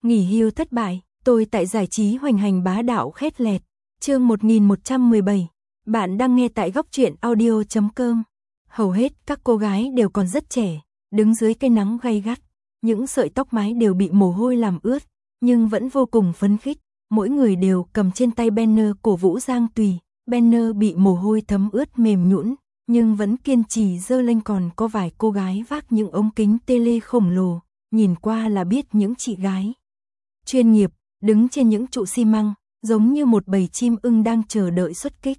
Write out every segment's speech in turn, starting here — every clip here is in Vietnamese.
Nghỉ hưu thất bại, tôi tại giải trí hoành hành bá đạo khét lẹt. Chương 1117. Bạn đang nghe tại góc truyện audio.com. Hầu hết các cô gái đều còn rất trẻ, đứng dưới cây nắng gay gắt, những sợi tóc mái đều bị mồ hôi làm ướt, nhưng vẫn vô cùng phấn khích. Mỗi người đều cầm trên tay banner cổ vũ Giang Tùy, banner bị mồ hôi thấm ướt mềm nhũn, nhưng vẫn kiên trì giơ lên. Còn có vài cô gái vác những ống kính tele khổng lồ, nhìn qua là biết những chị gái chuyên nghiệp, đứng trên những trụ xi măng, giống như một bầy chim ưng đang chờ đợi xuất kích.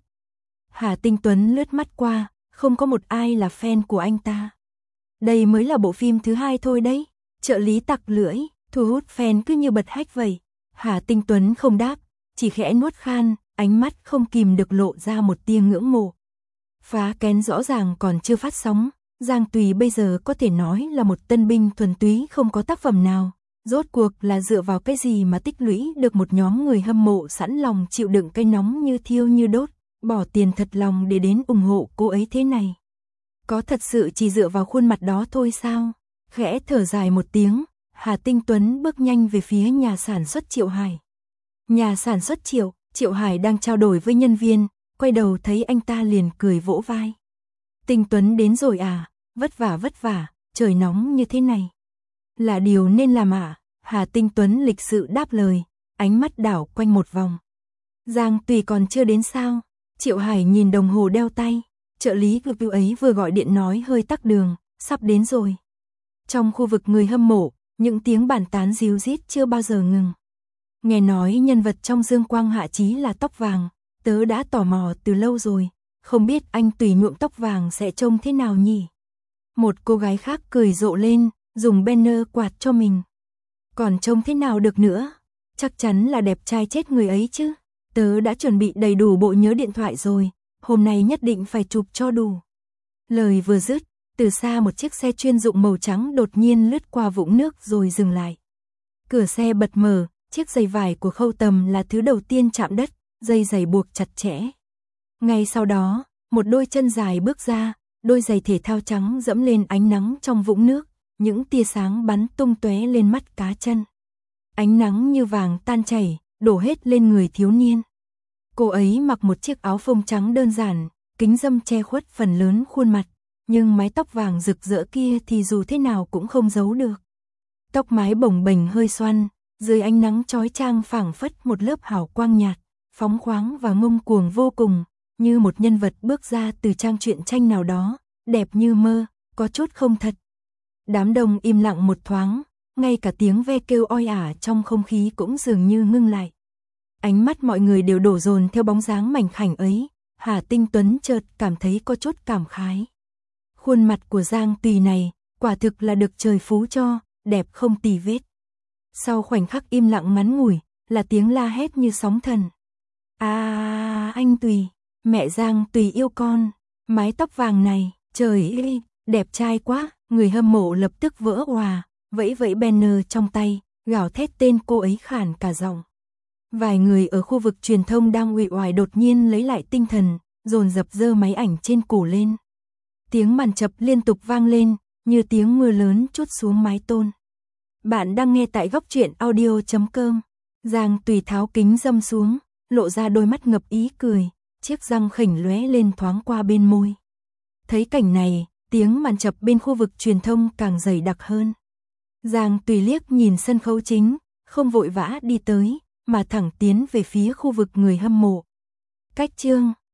Hà Tinh Tuấn lướt mắt qua, không có một ai là fan của anh ta. Đây mới là bộ phim thứ 2 thôi đấy. Trợ lý tặc lưỡi, thu hút fan cứ như bật hách vậy. Hà Tinh Tuấn không đáp, chỉ khẽ nuốt khan, ánh mắt không kìm được lộ ra một tia ngưỡng mộ. Phá kén rõ ràng còn chưa phát sóng, Giang Tùy bây giờ có thể nói là một tân binh thuần túy không có tác phẩm nào. Rốt cuộc là dựa vào cái gì mà tích lũy được một nhóm người hâm mộ sẵn lòng chịu đựng cái nóng như thiêu như đốt, bỏ tiền thật lòng để đến ủng hộ cô ấy thế này. Có thật sự chỉ dựa vào khuôn mặt đó thôi sao? Khẽ thở dài một tiếng, Hà Tinh Tuấn bước nhanh về phía nhà sản xuất Triệu Hải. Nhà sản xuất Triệu Hải đang trao đổi với nhân viên, quay đầu thấy anh ta liền cười vỗ vai. Tinh Tuấn đến rồi à, vất vả, trời nóng như thế này. Là điều nên làm à? Hà Tinh Tuấn lịch sự đáp lời, ánh mắt đảo quanh một vòng. Giang Tùy còn chưa đến sao? Triệu Hải nhìn đồng hồ đeo tay, trợ lý review ấy vừa gọi điện nói hơi tắc đường, sắp đến rồi. Trong khu vực người hâm mộ, những tiếng bàn tán ríu rít chưa bao giờ ngừng. Nghe nói nhân vật trong Dương Quang Hạ Chí là tóc vàng, tớ đã tò mò từ lâu rồi, không biết anh Tùy nhuộm tóc vàng sẽ trông thế nào nhỉ? Một cô gái khác cười rộ lên, dùng banner quạt cho mình. Còn trông thế nào được nữa? Chắc chắn là đẹp trai chết người ấy chứ. Tớ đã chuẩn bị đầy đủ bộ nhớ điện thoại rồi, hôm nay nhất định phải chụp cho đủ. Lời vừa dứt, từ xa một chiếc xe chuyên dụng màu trắng đột nhiên lướt qua vũng nước rồi dừng lại. Cửa xe bật mở, chiếc giày vải của Khâu Tầm là thứ đầu tiên chạm đất, dây giày buộc chặt chẽ. Ngay sau đó, một đôi chân dài bước ra, đôi giày thể thao trắng dẫm lên ánh nắng trong vũng nước, những tia sáng bắn tung tóe lên mắt cá chân. Ánh nắng như vàng tan chảy, đổ hết lên người thiếu niên. Cô ấy mặc một chiếc áo phông trắng đơn giản, kính râm che khuất phần lớn khuôn mặt, nhưng mái tóc vàng rực rỡ kia thì dù thế nào cũng không giấu được. Tóc mái bồng bềnh hơi xoăn, dưới ánh nắng chói chang phảng phất một lớp hào quang nhạt, phóng khoáng và ngông cuồng vô cùng, như một nhân vật bước ra từ trang truyện tranh nào đó, đẹp như mơ, có chút không thật. Đám đông im lặng một thoáng, ngay cả tiếng ve kêu oi ả trong không khí cũng dường như ngưng lại. Ánh mắt mọi người đều đổ dồn theo bóng dáng mảnh khảnh ấy, Hà Tinh Tuấn chợt cảm thấy có chút cảm khái. Khuôn mặt của Giang Tùy này, quả thực là được trời phú cho, đẹp không tì vết. Sau khoảnh khắc im lặng ngắn ngủi, là tiếng la hét như sóng thần. À, anh Tùy, mẹ Giang Tùy yêu con, mái tóc vàng này, trời ơi, đẹp trai quá. Người hâm mộ lập tức vỡ òa, vẫy vẫy banner trong tay, gào thét tên cô ấy khản cả giọng. Vài người ở khu vực truyền thông đang uể oải đột nhiên lấy lại tinh thần, dồn dập giơ máy ảnh trên cổ lên. Tiếng màn chập liên tục vang lên, như tiếng mưa lớn trút xuống mái tôn. Bạn đang nghe tại góc truyện audio.com. Giang Tùy tháo kính râm xuống, lộ ra đôi mắt ngập ý cười, chiếc răng khểnh lóe lên thoáng qua bên môi. Thấy cảnh này, tiếng màn chập bên khu vực truyền thông càng dày đặc hơn. Giang Tùy liếc nhìn sân khấu chính, không vội vã đi tới, mà thẳng tiến về phía khu vực người hâm mộ. Cách chương